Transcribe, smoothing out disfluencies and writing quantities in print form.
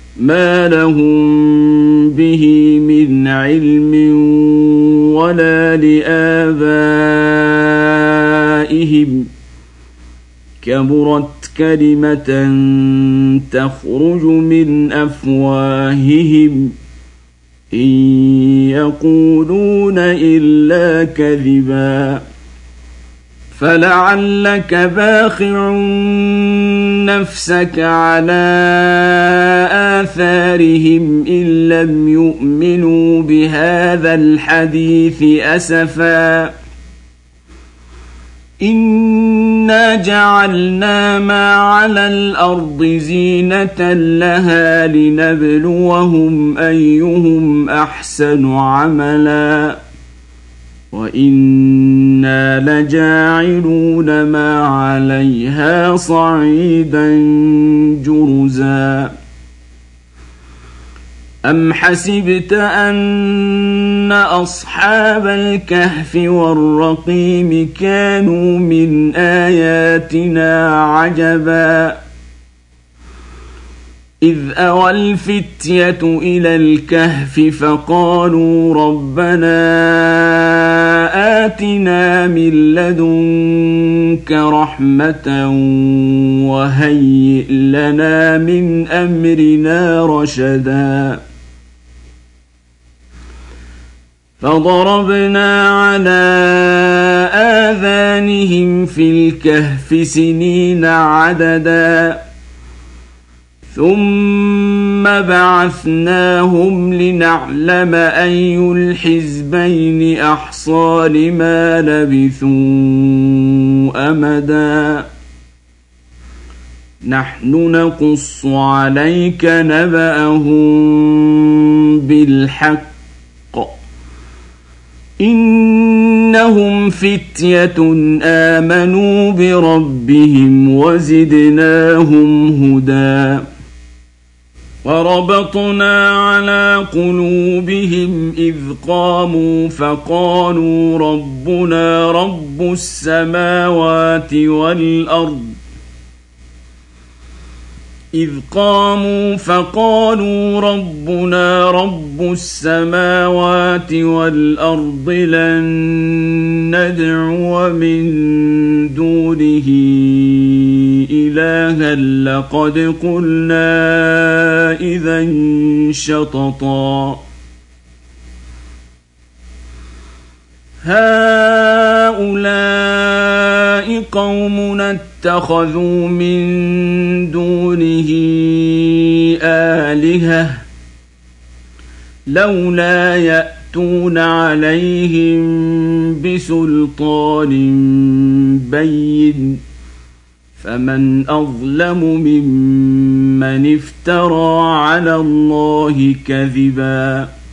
ما لهم به من علم ولا لآبائهم كبرت كلمة تخرج من أفواههم إن يقولون إلا كذبا فلعلك باخع نفسك على آثارهم إن لم يؤمنوا بهذا الحديث أسفا إنا جعلنا ما على الأرض زينة لها لنبلوهم أيهم أحسن عملا وإنا لجاعلون ما عليها صعيدا جرزا أم حسبت أن أصحاب الكهف والرقيم كانوا من آياتنا عجبا إذ أوى الفتية إلى الكهف فقالوا ربنا آتنا من لدنك رحمة وهيئ لنا من أمرنا رشدا فضربنا على آذانهم في الكهف سنين عددا ثم بعثناهم لنعلم أي الحزبين أحصى لما لبثوا أمدا نحن نقص عليك نبأهم بالحق إنهم فتية آمنوا بربهم وزدناهم هدى وربطنا على قلوبهم إذ قاموا فقالوا ربنا رب السماوات والأرض إذ قاموا فقالوا ربنا رب السماوات والأرض لن ندعو من دونه إلها لقد قلنا إذا شططا هؤلاء قومنا اتخذوا من دونه آلهة لولا يأتون عليهم بسلطان بين فمن أظلم ممن افترى على الله كذبا